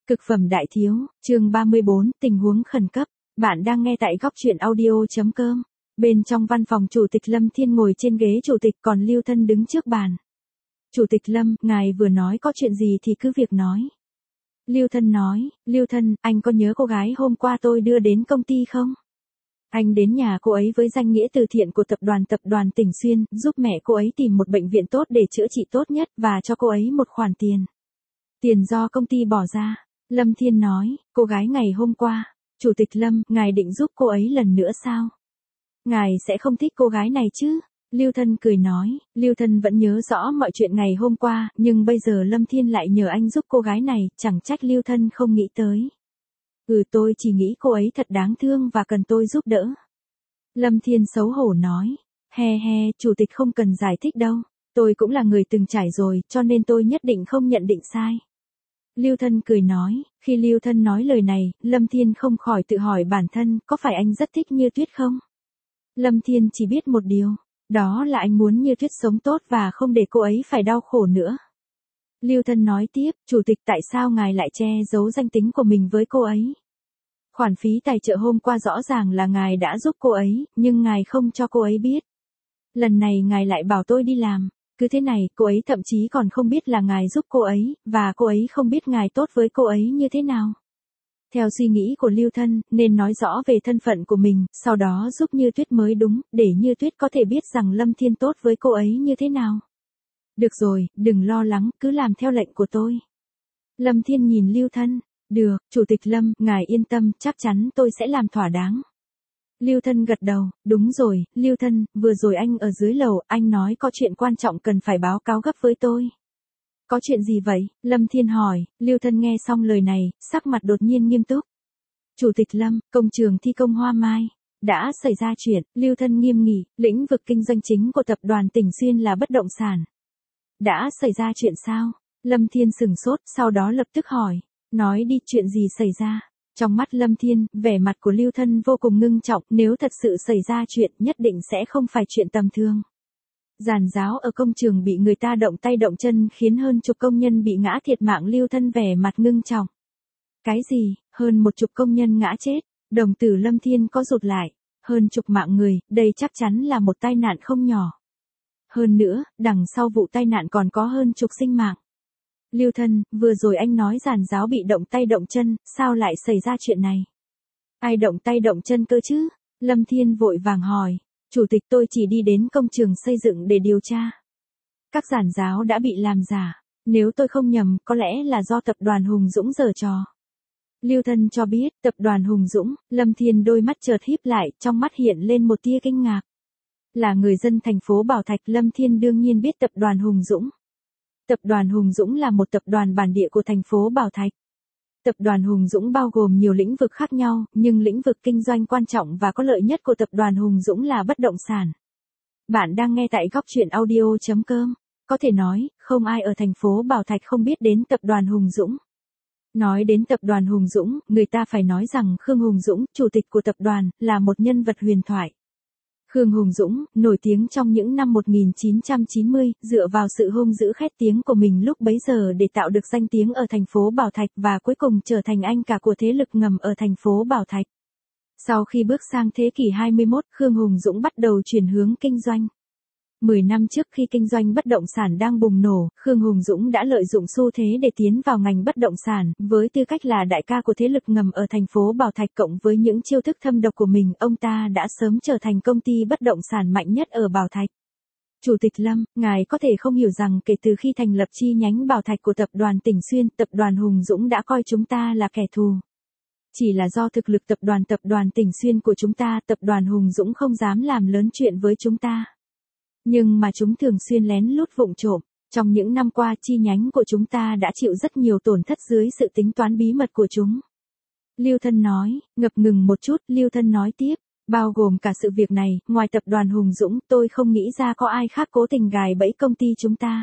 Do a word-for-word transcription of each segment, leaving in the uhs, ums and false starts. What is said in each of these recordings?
Cực phẩm đại thiếu, chương ba mươi bốn, tình huống khẩn cấp. Bạn đang nghe tại góc truyện audio.com. Bên trong văn phòng Chủ tịch Lâm Thiên ngồi trên ghế chủ tịch, còn Lưu Thân đứng trước bàn. Chủ tịch Lâm, ngài vừa nói có chuyện gì thì cứ việc nói. Lưu Thân nói, Lưu Thân, anh có nhớ cô gái hôm qua tôi đưa đến công ty không? Anh đến nhà cô ấy với danh nghĩa từ thiện của tập đoàn tập đoàn Tỉnh Xuyên, giúp mẹ cô ấy tìm một bệnh viện tốt để chữa trị tốt nhất và cho cô ấy một khoản tiền. Tiền do công ty bỏ ra. Lâm Thiên nói, cô gái ngày hôm qua. Chủ tịch Lâm, ngài định giúp cô ấy lần nữa sao? Ngài sẽ không thích cô gái này chứ? Lưu Thân cười nói, Lưu Thân vẫn nhớ rõ mọi chuyện ngày hôm qua, nhưng bây giờ Lâm Thiên lại nhờ anh giúp cô gái này, chẳng trách Lưu Thân không nghĩ tới. Ừ, tôi chỉ nghĩ cô ấy thật đáng thương và cần tôi giúp đỡ. Lâm Thiên xấu hổ nói, he he, chủ tịch không cần giải thích đâu, tôi cũng là người từng trải rồi, cho nên tôi nhất định không nhận định sai. Lưu Thân cười nói, khi Lưu Thân nói lời này, Lâm Thiên không khỏi tự hỏi bản thân, có phải anh rất thích Như Tuyết không? Lâm Thiên chỉ biết một điều, đó là anh muốn Như Tuyết sống tốt và không để cô ấy phải đau khổ nữa. Lưu Thân nói tiếp, chủ tịch tại sao ngài lại che giấu danh tính của mình với cô ấy? Khoản phí tài trợ hôm qua rõ ràng là ngài đã giúp cô ấy, nhưng ngài không cho cô ấy biết. Lần này ngài lại bảo tôi đi làm. Cứ thế này, cô ấy thậm chí còn không biết là ngài giúp cô ấy, và cô ấy không biết ngài tốt với cô ấy như thế nào. Theo suy nghĩ của Lưu Thân, nên nói rõ về thân phận của mình, sau đó giúp Như Tuyết mới đúng, để Như Tuyết có thể biết rằng Lâm Thiên tốt với cô ấy như thế nào. Được rồi, đừng lo lắng, cứ làm theo lệnh của tôi. Lâm Thiên nhìn Lưu Thân, được, Chủ tịch Lâm, ngài yên tâm, chắc chắn tôi sẽ làm thỏa đáng. Lưu Thân gật đầu, đúng rồi, Lưu Thân, vừa rồi anh ở dưới lầu, anh nói có chuyện quan trọng cần phải báo cáo gấp với tôi. Có chuyện gì vậy? Lâm Thiên hỏi. Lưu Thân nghe xong lời này, sắc mặt đột nhiên nghiêm túc. Chủ tịch Lâm, công trường thi công Hoa Mai. Đã xảy ra chuyện, Lưu Thân nghiêm nghị, lĩnh vực kinh doanh chính của tập đoàn Tỉnh Xuyên là bất động sản. Đã xảy ra chuyện sao? Lâm Thiên sửng sốt, sau đó lập tức hỏi. Nói đi, chuyện gì xảy ra? Trong mắt Lâm Thiên, vẻ mặt của Lưu Thân vô cùng ngưng trọng, nếu thật sự xảy ra chuyện, nhất định sẽ không phải chuyện tầm thường. Giàn giáo ở công trường bị người ta động tay động chân khiến hơn chục công nhân bị ngã thiệt mạng. Lưu Thân vẻ mặt ngưng trọng. Cái gì, hơn một chục công nhân ngã chết? Đồng tử Lâm Thiên có rụt lại. Hơn chục mạng người, đây chắc chắn là một tai nạn không nhỏ. Hơn nữa, đằng sau vụ tai nạn còn có hơn chục sinh mạng. Lưu Thân, vừa rồi anh nói giàn giáo bị động tay động chân, sao lại xảy ra chuyện này? Ai động tay động chân cơ chứ? Lâm Thiên vội vàng hỏi. Chủ tịch, tôi chỉ đi đến công trường xây dựng để điều tra. Các giàn giáo đã bị làm giả. Nếu tôi không nhầm, có lẽ là do tập đoàn Hùng Dũng giở trò. Lưu Thân cho biết, tập đoàn Hùng Dũng. Lâm Thiên đôi mắt chợt híp lại, trong mắt hiện lên một tia kinh ngạc. Là người dân thành phố Bảo Thạch, Lâm Thiên đương nhiên biết tập đoàn Hùng Dũng. Tập đoàn Hùng Dũng là một tập đoàn bản địa của thành phố Bảo Thạch. Tập đoàn Hùng Dũng bao gồm nhiều lĩnh vực khác nhau, nhưng lĩnh vực kinh doanh quan trọng và có lợi nhất của tập đoàn Hùng Dũng là bất động sản. Bạn đang nghe tại góc truyện audio.com. Có thể nói, không ai ở thành phố Bảo Thạch không biết đến tập đoàn Hùng Dũng. Nói đến tập đoàn Hùng Dũng, người ta phải nói rằng Khương Hùng Dũng, chủ tịch của tập đoàn, là một nhân vật huyền thoại. Khương Hùng Dũng, nổi tiếng trong những năm một nghìn chín trăm chín mươi, dựa vào sự hung dữ khét tiếng của mình lúc bấy giờ để tạo được danh tiếng ở thành phố Bảo Thạch và cuối cùng trở thành anh cả của thế lực ngầm ở thành phố Bảo Thạch. Sau khi bước sang thế kỷ hai mươi mốt, Khương Hùng Dũng bắt đầu chuyển hướng kinh doanh. Mười năm trước khi kinh doanh bất động sản đang bùng nổ, Khương Hùng Dũng đã lợi dụng xu thế để tiến vào ngành bất động sản, với tư cách là đại ca của thế lực ngầm ở thành phố Bảo Thạch cộng với những chiêu thức thâm độc của mình, ông ta đã sớm trở thành công ty bất động sản mạnh nhất ở Bảo Thạch. Chủ tịch Lâm, ngài có thể không hiểu rằng kể từ khi thành lập chi nhánh Bảo Thạch của tập đoàn Tỉnh Xuyên, tập đoàn Hùng Dũng đã coi chúng ta là kẻ thù. Chỉ là do thực lực tập đoàn tập đoàn Tỉnh Xuyên của chúng ta, tập đoàn Hùng Dũng không dám làm lớn chuyện với chúng ta. Nhưng mà chúng thường xuyên lén lút vụng trộm. Trong những năm qua, chi nhánh của chúng ta đã chịu rất nhiều tổn thất dưới sự tính toán bí mật của chúng. Lưu Thân nói, ngập ngừng một chút, Lưu Thân nói tiếp, bao gồm cả sự việc này, ngoài tập đoàn Hùng Dũng, tôi không nghĩ ra có ai khác cố tình gài bẫy công ty chúng ta.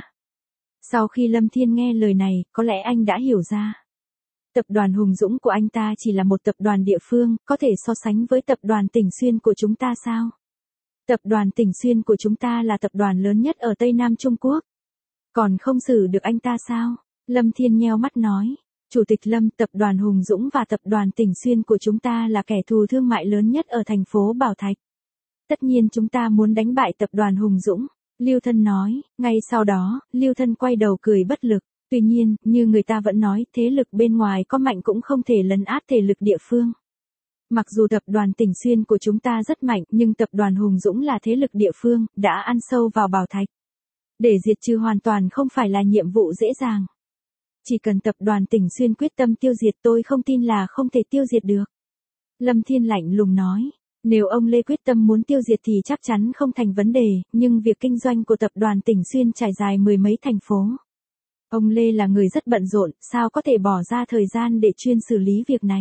Sau khi Lâm Thiên nghe lời này, có lẽ anh đã hiểu ra. Tập đoàn Hùng Dũng của anh ta chỉ là một tập đoàn địa phương, có thể so sánh với tập đoàn Tỉnh Xuyên của chúng ta sao? Tập đoàn Tỉnh Xuyên của chúng ta là tập đoàn lớn nhất ở Tây Nam Trung Quốc. Còn không xử được anh ta sao? Lâm Thiên nheo mắt nói. Chủ tịch Lâm, tập đoàn Hùng Dũng và tập đoàn Tỉnh Xuyên của chúng ta là kẻ thù thương mại lớn nhất ở thành phố Bảo Thạch. Tất nhiên chúng ta muốn đánh bại tập đoàn Hùng Dũng. Lưu Thân nói, ngay sau đó, Lưu Thân quay đầu cười bất lực. Tuy nhiên, như người ta vẫn nói, thế lực bên ngoài có mạnh cũng không thể lấn át thể lực địa phương. Mặc dù tập đoàn Tỉnh Xuyên của chúng ta rất mạnh, nhưng tập đoàn Hùng Dũng là thế lực địa phương, đã ăn sâu vào Bảo Thạch. Để diệt trừ hoàn toàn không phải là nhiệm vụ dễ dàng. Chỉ cần tập đoàn Tỉnh Xuyên quyết tâm tiêu diệt, tôi không tin là không thể tiêu diệt được. Lâm Thiên lạnh lùng nói, nếu ông Lê quyết tâm muốn tiêu diệt thì chắc chắn không thành vấn đề, nhưng việc kinh doanh của tập đoàn Tỉnh Xuyên trải dài mười mấy thành phố. Ông Lê là người rất bận rộn, sao có thể bỏ ra thời gian để chuyên xử lý việc này.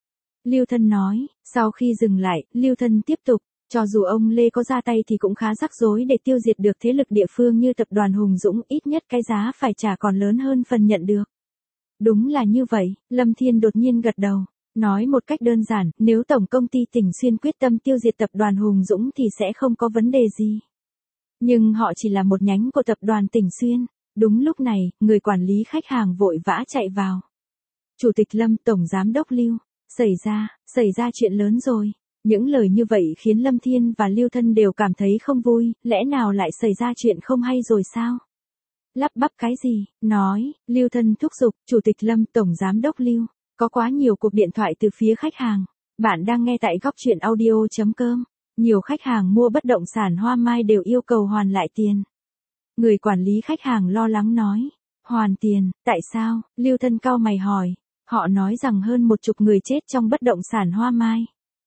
Lưu Thân nói, sau khi dừng lại, Lưu Thân tiếp tục, cho dù ông Lê có ra tay thì cũng khá rắc rối để tiêu diệt được thế lực địa phương như tập đoàn Hùng Dũng, ít nhất cái giá phải trả còn lớn hơn phần nhận được. Đúng là như vậy, Lâm Thiên đột nhiên gật đầu, nói một cách đơn giản, nếu Tổng công ty Tỉnh Xuyên quyết tâm tiêu diệt tập đoàn Hùng Dũng thì sẽ không có vấn đề gì. Nhưng họ chỉ là một nhánh của tập đoàn Tỉnh Xuyên. Đúng lúc này, người quản lý khách hàng vội vã chạy vào. Chủ tịch Lâm, Tổng Giám đốc Lưu, xảy ra, xảy ra chuyện lớn rồi. Những lời như vậy khiến Lâm Thiên và Lưu Thân đều cảm thấy không vui, lẽ nào lại xảy ra chuyện không hay rồi sao? Lắp bắp cái gì? Nói, Lưu Thân thúc giục, Chủ tịch Lâm, Tổng Giám đốc Lưu, có quá nhiều cuộc điện thoại từ phía khách hàng. Bạn đang nghe tại góc truyện audio chấm com. Nhiều khách hàng mua bất động sản Hoa Mai đều yêu cầu hoàn lại tiền. Người quản lý khách hàng lo lắng nói, hoàn tiền, tại sao? Lưu Thân cau mày hỏi, họ nói rằng hơn một chục người chết trong bất động sản Hoa Mai.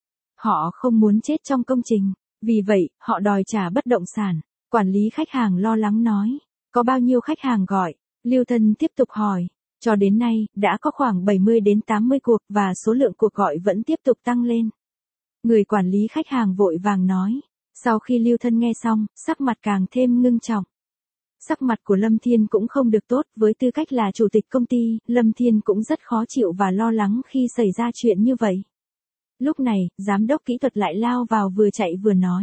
Họ không muốn chết trong công trình, vì vậy, họ đòi trả bất động sản. Quản lý khách hàng lo lắng nói, có bao nhiêu khách hàng gọi? Lưu Thân tiếp tục hỏi, cho đến nay, đã có khoảng bảy mươi đến tám mươi cuộc và số lượng cuộc gọi vẫn tiếp tục tăng lên. Người quản lý khách hàng vội vàng nói, sau khi Lưu Thân nghe xong, sắc mặt càng thêm ngưng trọng. Sắc mặt của Lâm Thiên cũng không được tốt, với tư cách là chủ tịch công ty, Lâm Thiên cũng rất khó chịu và lo lắng khi xảy ra chuyện như vậy. Lúc này, giám đốc kỹ thuật lại lao vào vừa chạy vừa nói.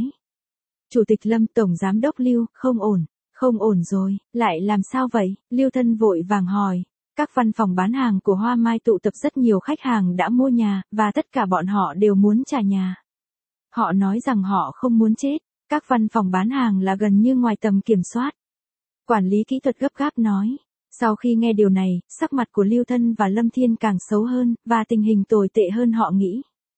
Chủ tịch Lâm, Tổng Giám đốc Lưu, không ổn, không ổn rồi, lại làm sao vậy? Lưu Thân vội vàng hỏi. Các văn phòng bán hàng của Hoa Mai tụ tập rất nhiều khách hàng đã mua nhà, và tất cả bọn họ đều muốn trả nhà. Họ nói rằng họ không muốn chết, các văn phòng bán hàng là gần như ngoài tầm kiểm soát. Quản lý kỹ thuật gấp gáp nói. Sau khi nghe điều này, sắc mặt của Lưu Thân và Lâm Thiên càng xấu hơn, và tình hình tồi tệ hơn họ nghĩ.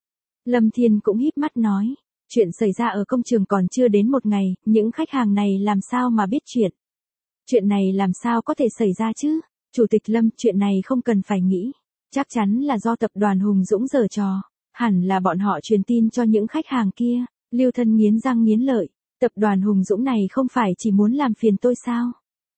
Lâm Thiên cũng híp mắt nói, chuyện xảy ra ở công trường còn chưa đến một ngày, những khách hàng này làm sao mà biết chuyện. Chuyện này làm sao có thể xảy ra chứ? Chủ tịch Lâm, chuyện này không cần phải nghĩ. Chắc chắn là do tập đoàn Hùng Dũng giở trò. Hẳn là bọn họ truyền tin cho những khách hàng kia. Lưu Thân nghiến răng nghiến lợi. Tập đoàn Hùng Dũng này không phải chỉ muốn làm phiền tôi sao?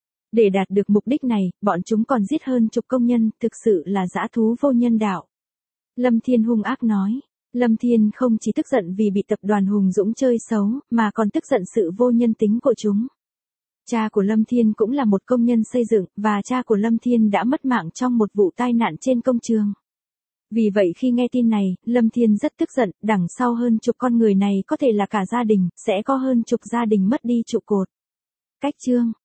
Để đạt được mục đích này, bọn chúng còn giết hơn chục công nhân, thực sự là dã thú vô nhân đạo. Lâm Thiên hung ác nói. Lâm Thiên không chỉ tức giận vì bị tập đoàn Hùng Dũng chơi xấu, mà còn tức giận sự vô nhân tính của chúng. Cha của Lâm Thiên cũng là một công nhân xây dựng, và cha của Lâm Thiên đã mất mạng trong một vụ tai nạn trên công trường. Vì vậy khi nghe tin này, Lâm Thiên rất tức giận, đằng sau hơn chục con người này có thể là cả gia đình, sẽ có hơn chục gia đình mất đi trụ cột. Cách chương